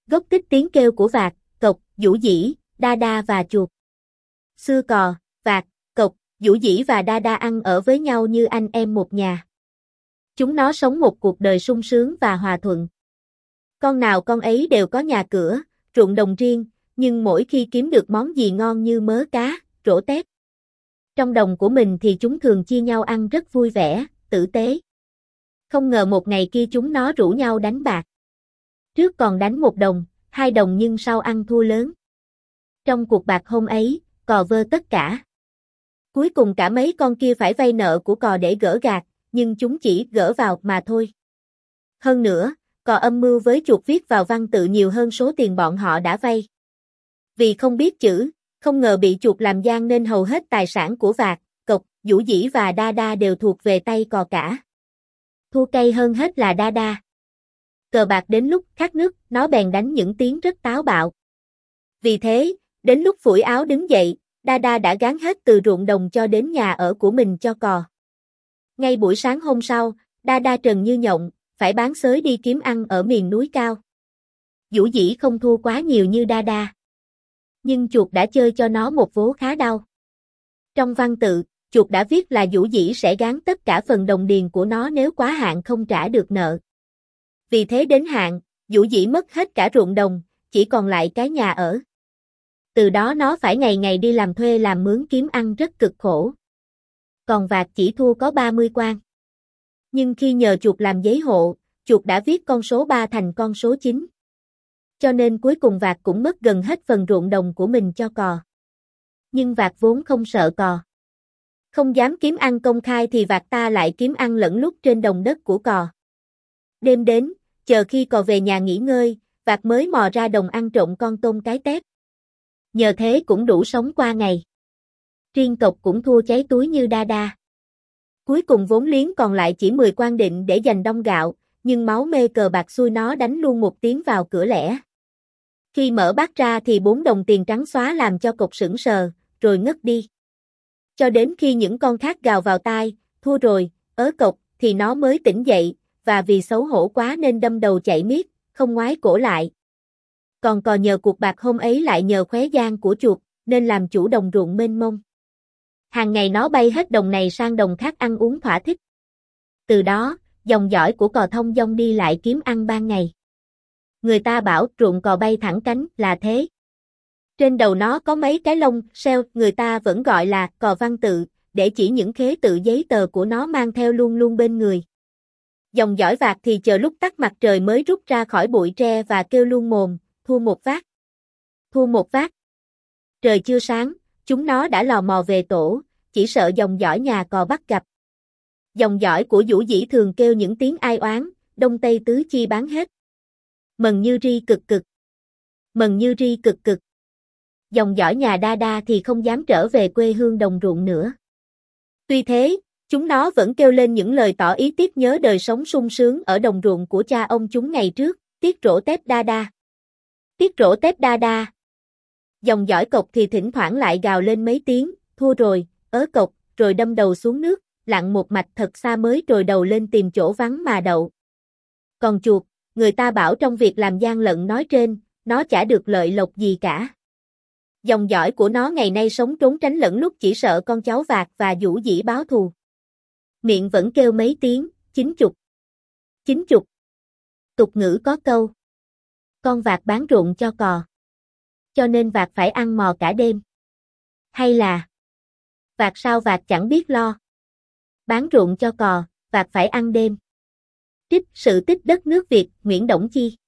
Gốc tích tiếng kêu của vạc, cộc, dũ dĩ, đa đa và chuột. Xưa cò, vạc, cộc, dũ dĩ và đa đa ăn ở với nhau như anh em một nhà. Chúng nó sống một cuộc đời sung sướng và hòa thuận. Con nào con ấy đều có nhà cửa, ruộng đồng riêng, nhưng mỗi khi kiếm được món gì ngon như mớ cá, rổ tép trong đồng của mình thì chúng thường chia nhau ăn rất vui vẻ, tử tế. Không ngờ một ngày kia chúng nó rủ nhau đánh bạc. Trước còn đánh 1 đồng, 2 đồng nhưng sau ăn thua lớn. Trong cuộc bạc hôm ấy, cò vơ tất cả. Cuối cùng cả mấy con kia phải vay nợ của cò để gỡ gạc, nhưng chúng chỉ gỡ vào mà thôi. Hơn nữa, cò âm mưu với chuột viết vào văn tự nhiều hơn số tiền bọn họ đã vay. Vì không biết chữ, không ngờ bị chuột làm gian nên hầu hết tài sản của vạc, cộc, dũ dĩ và đa đa đều thuộc về tay cò cả. Thua cay hơn hết là đa đa. Cờ bạc đến lúc khát nước, nó bèn đánh những tiếng rất táo bạo. Vì thế, đến lúc phủi áo đứng dậy, đa đa đã gán hết từ ruộng đồng cho đến nhà ở của mình cho cò. Ngay buổi sáng hôm sau, đa đa trần như nhộng, phải bán xới đi kiếm ăn ở miền núi cao. Dũ dĩ không thua quá nhiều như đa đa. Nhưng chuột đã chơi cho nó một vố khá đau. Trong văn tự, chuột đã viết là dũ dĩ sẽ gán tất cả phần đồng điền của nó nếu quá hạn không trả được nợ. Vì thế đến hạn, dũ dĩ mất hết cả ruộng đồng, chỉ còn lại cái nhà ở. Từ đó nó phải ngày ngày đi làm thuê làm mướn kiếm ăn rất cực khổ. Còn vạc chỉ thua có 30 quan. Nhưng khi nhờ chuột làm giấy hộ, chuột đã viết con số 3 thành con số 9. Cho nên cuối cùng vạc cũng mất gần hết phần ruộng đồng của mình cho cò. Nhưng vạc vốn không sợ cò. Không dám kiếm ăn công khai thì vạc ta lại kiếm ăn lẫn lúc trên đồng đất của cò. Đêm đến, chờ khi cò về nhà nghỉ ngơi, vạc mới mò ra đồng ăn trộm con tôm cái tép. Nhờ thế cũng đủ sống qua ngày. Riêng cộc cũng thua cháy túi như đa đa. Cuối cùng vốn liếng còn lại chỉ 10 quan định để dành đong gạo, nhưng máu mê cờ bạc xui nó đánh luôn một tiếng vào cửa lẻ. Khi mở bát ra thì 4 đồng tiền trắng xóa làm cho cộc sững sờ, rồi ngất đi. Cho đến khi những con khác gào vào tai, thua rồi, ớ cộc, thì nó mới tỉnh dậy, và vì xấu hổ quá nên đâm đầu chạy miết, không ngoái cổ lại. Còn cò nhờ cuộc bạc hôm ấy lại nhờ khóe gian của chuột, nên làm chủ đồng ruộng mênh mông. Hàng ngày nó bay hết đồng này sang đồng khác ăn uống thỏa thích. Từ đó, dòng dõi của cò thông dong đi lại kiếm ăn ban ngày. Người ta bảo ruộng cò bay thẳng cánh là thế. Trên đầu nó có mấy cái lông, seo, người ta vẫn gọi là cò văn tự, để chỉ những khế tự giấy tờ của nó mang theo luôn luôn bên người. Dòng dõi vạc thì chờ lúc tắt mặt trời mới rút ra khỏi bụi tre và kêu luôn mồm, thua một vác. Thua một vác. Trời chưa sáng, chúng nó đã lò mò về tổ, chỉ sợ dòng dõi nhà cò bắt gặp. Dòng dõi của dũ dĩ thường kêu những tiếng ai oán, đông tây tứ chi bán hết. Mần như ri cực cực. Mần như ri cực cực. Dòng dõi nhà đa đa thì không dám trở về quê hương đồng ruộng nữa. Tuy thế, chúng nó vẫn kêu lên những lời tỏ ý tiếc nhớ đời sống sung sướng ở đồng ruộng của cha ông chúng ngày trước, tiếc rỗ tép đa đa. Tiếc rỗ tép đa đa. Dòng dõi cộc thì thỉnh thoảng lại gào lên mấy tiếng, thua rồi, ớ cộc, rồi đâm đầu xuống nước, lặn một mạch thật xa mới trồi đầu lên tìm chỗ vắng mà đậu. Còn chuột, người ta bảo trong việc làm gian lận nói trên, nó chả được lợi lộc gì cả. Dòng dõi của nó ngày nay sống trốn tránh lẫn lúc chỉ sợ con cháu vạc và dũ dĩ báo thù. Miệng vẫn kêu mấy tiếng, 90. 90. Tục ngữ có câu. Con vạc bán ruộng cho cò. Cho nên vạc phải ăn mò cả đêm. Hay là vạc sao vạc chẳng biết lo. Bán ruộng cho cò, vạc phải ăn đêm. Trích Sự tích đất nước Việt, Nguyễn Đổng Chi.